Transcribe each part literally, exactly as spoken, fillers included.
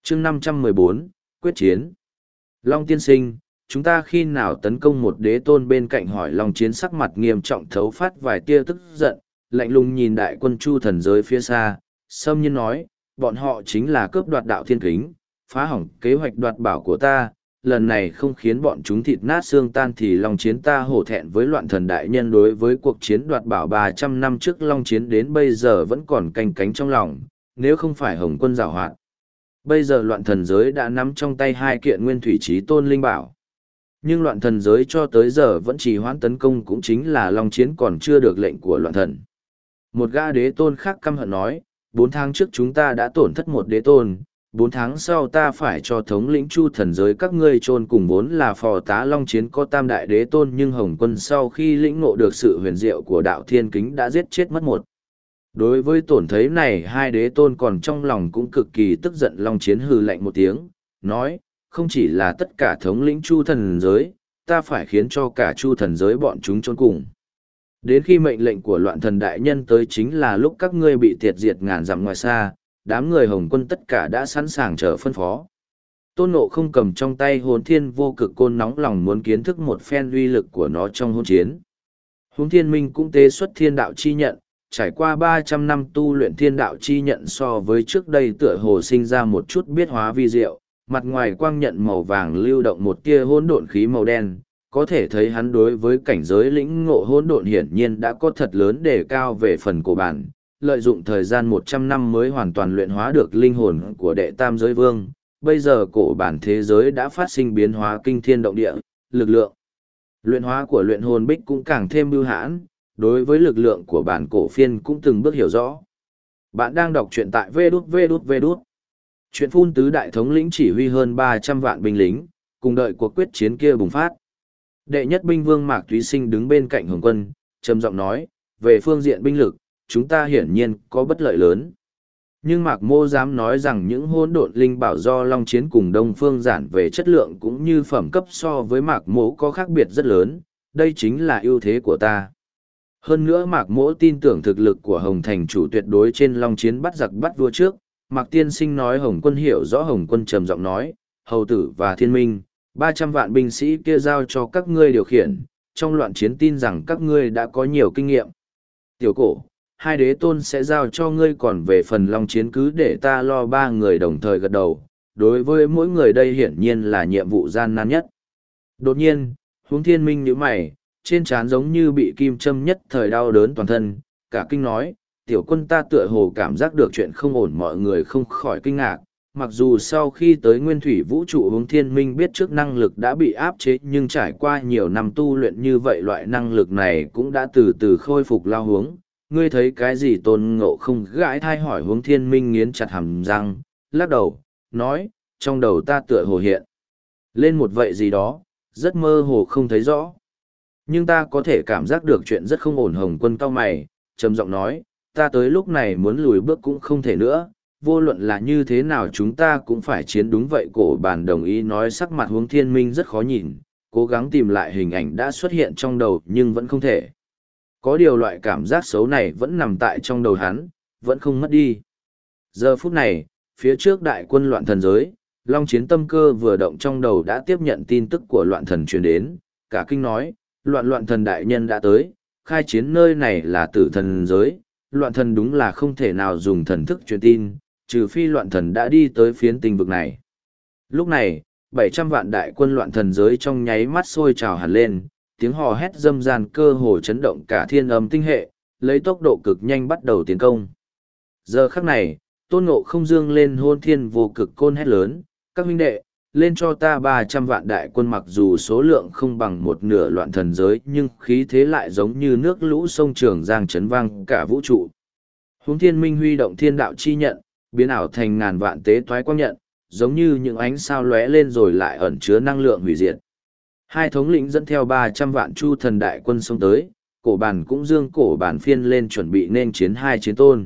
chương năm trăm mười bốn, quyết chiến. Long tiên sinh, chúng ta khi nào tấn công một đế tôn? Bên cạnh hỏi Long Chiến sắc mặt nghiêm trọng thấu phát vài tia tức giận, lạnh lùng nhìn đại quân Chu thần giới phía xa, sâm nhiên nói, bọn họ chính là cướp đoạt đạo thiên kính, phá hỏng kế hoạch đoạt bảo của ta, lần này không khiến bọn chúng thịt nát xương tan thì Long Chiến ta hổ thẹn với loạn thần đại nhân. Đối với cuộc chiến đoạt bảo ba trăm năm trước, Long Chiến đến bây giờ vẫn còn canh cánh trong lòng, nếu không phải Hồng Quân giảo hoạt, bây giờ loạn thần giới đã nắm trong tay hai kiện nguyên thủy chí tôn linh bảo. Nhưng loạn thần giới cho tới giờ vẫn trì hoãn tấn công, cũng chính là Long Chiến còn chưa được lệnh của loạn thần. Một gã đế tôn khác căm hận nói, bốn tháng trước chúng ta đã tổn thất một đế tôn, bốn tháng sau ta phải cho thống lĩnh Chu thần giới các ngươi chôn cùng. Vốn là phò tá Long Chiến có tam đại đế tôn, nhưng Hồng Quân sau khi lĩnh ngộ được sự huyền diệu của đạo thiên kính đã giết chết mất một. Đối với tổn thấy này, hai đế tôn còn trong lòng cũng cực kỳ tức giận. Long Chiến hừ lạnh một tiếng, nói, không chỉ là tất cả thống lĩnh Chu thần giới, ta phải khiến cho cả Chu thần giới bọn chúng chôn cùng. Đến khi mệnh lệnh của loạn thần đại nhân tới, chính là lúc các ngươi bị tiệt diệt ngàn dặm ngoài xa, đám người Hồng Quân tất cả đã sẵn sàng chờ phân phó. Tôn Ngộ không cầm trong tay Hỗn Thiên Vô Cực Côn, nóng lòng muốn kiến thức một phen uy lực của nó trong hôn chiến. Hỗn Thiên Minh cũng tế xuất thiên đạo chi nhận, trải qua ba trăm năm tu luyện, thiên đạo chi nhận so với trước đây tựa hồ sinh ra một chút biến hóa vi diệu, mặt ngoài quang nhận màu vàng lưu động một tia hỗn độn khí màu đen, có thể thấy hắn đối với cảnh giới lĩnh ngộ hỗn độn hiển nhiên đã có thật lớn đề cao về phần cổ bản, lợi dụng thời gian một trăm năm mới hoàn toàn luyện hóa được linh hồn của đệ tam giới vương. Bây giờ cổ bản thế giới đã phát sinh biến hóa kinh thiên động địa, lực lượng luyện hóa của luyện hồn bích cũng càng thêm bưu hãn, đối với lực lượng của bản cổ phiên cũng từng bước hiểu rõ. Bạn đang đọc truyện tại vê đút vê đút vê đút. Chuyện phun tứ đại thống lĩnh chỉ huy hơn ba trăm vạn binh lính, cùng đợi cuộc quyết chiến kia bùng phát. Đệ nhất binh vương Mạc Túy Sinh đứng bên cạnh Hồng Quân, trầm giọng nói, về phương diện binh lực, chúng ta hiển nhiên có bất lợi lớn. Nhưng Mạc Mô dám nói rằng những hỗn độn linh bảo do Long Chiến cùng Đông Phương Giản về chất lượng cũng như phẩm cấp so với Mạc Mô có khác biệt rất lớn, đây chính là ưu thế của ta. Hơn nữa Mạc Mô tin tưởng thực lực của Hồng Thành chủ tuyệt đối trên Long Chiến bắt giặc bắt vua trước. Mạc Tiên Sinh nói. Hồng Quân hiểu rõ. Hồng Quân trầm giọng nói, Hầu Tử và Thiên Minh, ba trăm vạn binh sĩ kia giao cho các ngươi điều khiển, trong loạn chiến tin rằng các ngươi đã có nhiều kinh nghiệm. Tiểu Cổ, hai đế tôn sẽ giao cho ngươi, còn về phần Long Chiến cứ để ta lo. Ba người đồng thời gật đầu, đối với mỗi người đây hiển nhiên là nhiệm vụ gian nan nhất. Đột nhiên, Hướng Thiên Minh nhíu mày, trên trán giống như bị kim châm, nhất thời đau đớn toàn thân, cả kinh nói, tiểu quân ta tựa hồ cảm giác được chuyện không ổn. Mọi người không khỏi kinh ngạc, mặc dù sau khi tới nguyên thủy vũ trụ, Hướng Thiên Minh biết trước năng lực đã bị áp chế, nhưng trải qua nhiều năm tu luyện như vậy, loại năng lực này cũng đã từ từ khôi phục lao hướng. Ngươi thấy cái gì? Tôn Ngộ không gãi thai hỏi. Hướng Thiên Minh nghiến chặt hàm răng, lắc đầu, nói, trong đầu ta tựa hồ hiện lên một vậy gì đó, rất mơ hồ không thấy rõ. Nhưng ta có thể cảm giác được chuyện rất không ổn. Hồng Quân cau mày, trầm giọng nói, ta tới lúc này muốn lùi bước cũng không thể nữa, vô luận là như thế nào chúng ta cũng phải chiến. Đúng vậy. Cổ bản đồng ý nói. Sắc mặt Hướng Thiên Minh rất khó nhìn, cố gắng tìm lại hình ảnh đã xuất hiện trong đầu nhưng vẫn không thể. Có điều loại cảm giác xấu này vẫn nằm tại trong đầu hắn, vẫn không mất đi. Giờ phút này, phía trước đại quân loạn thần giới, Long Chiến tâm cơ vừa động, trong đầu đã tiếp nhận tin tức của loạn thần truyền đến, cả kinh nói, loạn loạn thần đại nhân đã tới, khai chiến nơi này là tử thần giới, loạn thần đúng là không thể nào dùng thần thức truyền tin, trừ phi loạn thần đã đi tới phiến tinh vực này. Lúc này, bảy trăm vạn đại quân loạn thần giới trong nháy mắt sôi trào hẳn lên, tiếng hò hét râm ran cơ hồ chấn động cả thiên âm tinh hệ, lấy tốc độ cực nhanh bắt đầu tiến công. Giờ khắc này, Tôn Ngộ không dương lên Hỗn Thiên Vô Cực Côn hét lớn, các huynh đệ, lên cho ta ba trăm vạn đại quân. Mặc dù số lượng không bằng một nửa loạn thần giới, nhưng khí thế lại giống như nước lũ sông Trường Giang chấn vang cả vũ trụ. Hướng Thiên Minh huy động thiên đạo chi nhận, biến ảo thành ngàn vạn tế toái quang nhận, giống như những ánh sao lóe lên rồi lại ẩn chứa năng lượng hủy diệt. Hai thống lĩnh dẫn theo ba trăm vạn Chu thần đại quân xông tới, cổ bản cũng dương cổ bản phiên lên chuẩn bị nên chiến hai chiến tôn.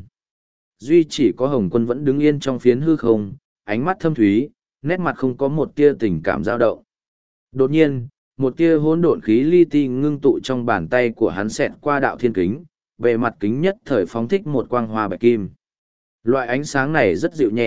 Duy chỉ có Hồng Quân vẫn đứng yên trong phiến hư không, ánh mắt thâm thúy, nét mặt không có một tia tình cảm dao động. Đột nhiên, một tia hỗn độn khí li ti ngưng tụ trong bàn tay của hắn, xẹt qua đạo thiên kính, bề mặt kính nhất thời phóng thích một quang hoa bạch kim. Loại ánh sáng này rất dịu nhẹ,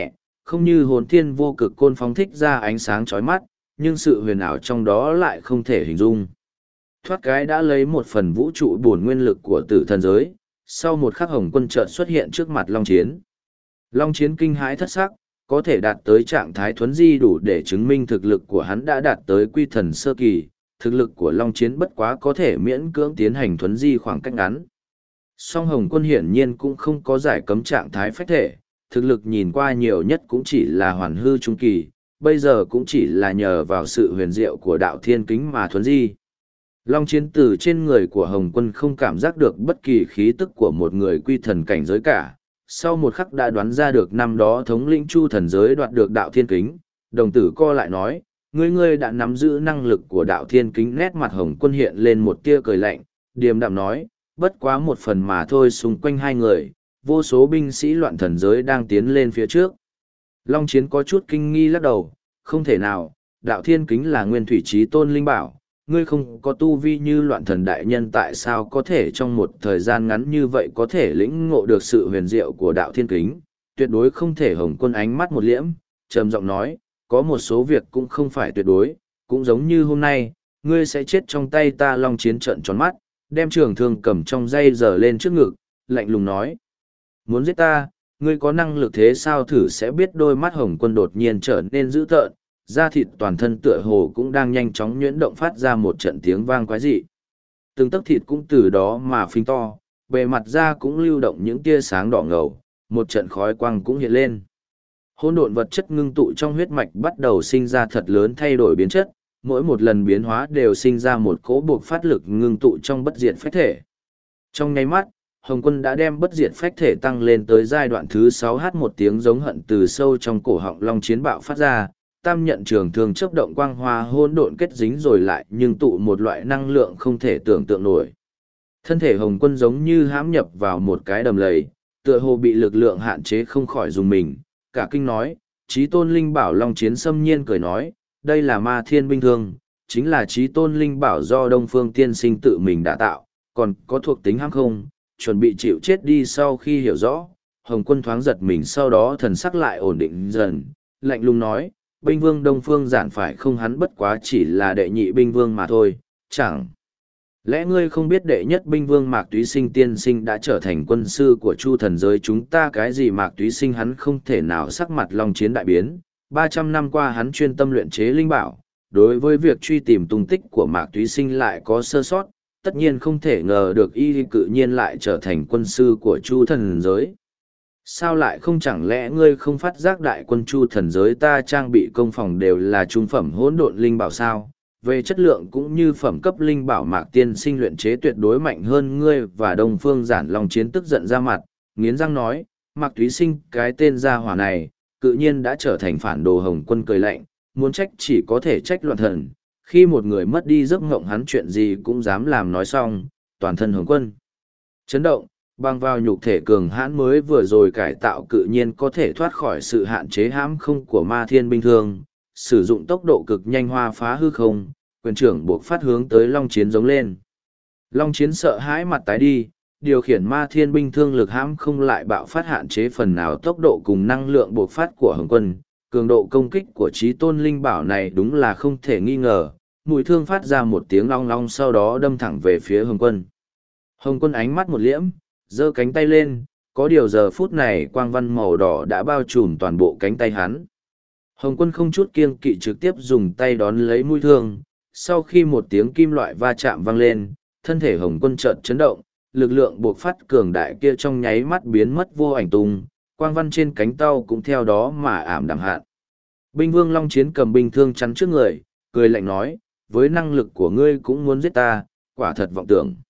không như hồn thiên vô cực côn phóng thích ra ánh sáng chói mắt, nhưng sự huyền ảo trong đó lại không thể hình dung. Thoát cái đã lấy một phần vũ trụ bổn nguyên lực của tử thần giới, sau một khắc Hồng Quân chợt xuất hiện trước mặt Long Chiến. Long Chiến kinh hãi thất sắc, có thể đạt tới trạng thái thuấn di đủ để chứng minh thực lực của hắn đã đạt tới quy thần sơ kỳ, thực lực của Long Chiến bất quá có thể miễn cưỡng tiến hành thuấn di khoảng cách ngắn. Song Hồng Quân hiển nhiên cũng không có giải cấm trạng thái phách thể, thực lực nhìn qua nhiều nhất cũng chỉ là hoàn hư trung kỳ, bây giờ cũng chỉ là nhờ vào sự huyền diệu của đạo thiên kính mà thuấn di. Long Chiến từ trên người của Hồng Quân không cảm giác được bất kỳ khí tức của một người quy thần cảnh giới cả. Sau một khắc đã đoán ra được năm đó thống lĩnh Chu thần giới đoạt được đạo thiên kính, đồng tử co lại nói, ngươi ngươi đã nắm giữ năng lực của đạo thiên kính. Nét mặt Hồng Quân hiện lên một tia cười lạnh, điềm đạm nói, bất quá một phần mà thôi. Xung quanh hai người, vô số binh sĩ loạn thần giới đang tiến lên phía trước. Long Chiến có chút kinh nghi lắc đầu, không thể nào, đạo thiên kính là nguyên thủy trí tôn linh bảo, ngươi không có tu vi như loạn thần đại nhân tại sao có thể trong một thời gian ngắn như vậy có thể lĩnh ngộ được sự huyền diệu của đạo thiên kính, tuyệt đối không thể. Hồng Quân ánh mắt một liễm, trầm giọng nói, có một số việc cũng không phải tuyệt đối, cũng giống như hôm nay, ngươi sẽ chết trong tay ta. Long Chiến trợn tròn mắt, đem trường thương cầm trong dây giở lên trước ngực, lạnh lùng nói, muốn giết ta, ngươi có năng lực thế sao thử sẽ biết. Đôi mắt Hồng Quân đột nhiên trở nên dữ tợn, da thịt toàn thân tựa hồ cũng đang nhanh chóng nhuyễn động phát ra một trận tiếng vang quái dị. Từng tấc thịt cũng từ đó mà phình to, bề mặt da cũng lưu động những tia sáng đỏ ngầu, một trận khói quang cũng hiện lên. Hỗn độn vật chất ngưng tụ trong huyết mạch bắt đầu sinh ra thật lớn thay đổi biến chất, mỗi một lần biến hóa đều sinh ra một cỗ buộc phát lực ngưng tụ trong bất diệt phách thể. Trong nháy mắt, Hồng Quân đã đem bất diệt phách thể tăng lên tới giai đoạn thứ sáu. Hát một tiếng giống hận từ sâu trong cổ họng Long Chiến bạo phát ra, tam nhận trường thương chớp động quang hoa hỗn độn kết dính rồi lại nhưng tụ một loại năng lượng không thể tưởng tượng nổi. Thân thể Hồng Quân giống như hãm nhập vào một cái đầm lầy, tựa hồ bị lực lượng hạn chế không khỏi dùng mình, cả kinh nói, Chí Tôn Linh Bảo. Long Chiến xâm nhiên cười nói, đây là Ma Thiên Binh Thương, chính là Chí Tôn Linh Bảo do Đông Phương Tiên Sinh tự mình đã tạo, còn có thuộc tính hãm không, chuẩn bị chịu chết đi. Sau khi hiểu rõ, Hồng Quân thoáng giật mình, sau đó thần sắc lại ổn định dần, lạnh lùng nói, binh vương Đông Phương Giản phải không? Hắn bất quá chỉ là đệ nhị binh vương mà thôi, chẳng lẽ ngươi không biết đệ nhất binh vương Mạc Túy Sinh tiên sinh đã trở thành quân sư của Chu thần giới chúng ta? Cái gì Mạc Túy Sinh? Hắn không thể nào. Sắc mặt Long Chiến đại biến, ba trăm năm qua hắn chuyên tâm luyện chế linh bảo, đối với việc truy tìm tung tích của Mạc Túy Sinh lại có sơ sót, tất nhiên không thể ngờ được y cự nhiên lại trở thành quân sư của Chu thần giới. Sao lại không? Chẳng lẽ ngươi không phát giác đại quân Chu thần giới ta trang bị công phòng đều là trung phẩm hỗn độn linh bảo sao? Về chất lượng cũng như phẩm cấp linh bảo Mạc tiên sinh luyện chế tuyệt đối mạnh hơn ngươi và Đông Phương Giản. Long Chiến tức giận ra mặt, nghiến răng nói, Mạc Túy Sinh cái tên gia hỏa này, cự nhiên đã trở thành phản đồ. Hồng Quân cười lạnh, muốn trách chỉ có thể trách loạn thần, khi một người mất đi giấc ngộng hắn chuyện gì cũng dám làm. Nói xong, toàn thân Hồng Quân chấn động, bằng vào nhục thể cường hãn mới vừa rồi cải tạo cự nhiên có thể thoát khỏi sự hạn chế hãm không của Ma Thiên Binh Thương, sử dụng tốc độ cực nhanh hoa phá hư không, quyền trưởng buộc phát hướng tới Long Chiến giống lên. Long Chiến sợ hãi mặt tái đi, điều khiển Ma Thiên Binh Thương lực hãm không lại bạo phát hạn chế phần nào tốc độ cùng năng lượng buộc phát của Hồng Quân. Cường độ công kích của Chí Tôn Linh Bảo này đúng là không thể nghi ngờ, mũi thương phát ra một tiếng long long sau đó đâm thẳng về phía Hồng Quân. Hồng Quân ánh mắt một liễm, giơ cánh tay lên, có điều giờ phút này quang văn màu đỏ đã bao trùm toàn bộ cánh tay hắn. Hồng Quân không chút kiêng kỵ trực tiếp dùng tay đón lấy mũi thương, sau khi một tiếng kim loại va chạm vang lên, thân thể Hồng Quân chợt chấn động, lực lượng buộc phát cường đại kia trong nháy mắt biến mất vô ảnh tung, quang văn trên cánh tàu cũng theo đó mà ảm đạm hạn. Binh vương Long Chiến cầm binh thương chắn trước người, cười lạnh nói, với năng lực của ngươi cũng muốn giết ta, quả thật vọng tưởng.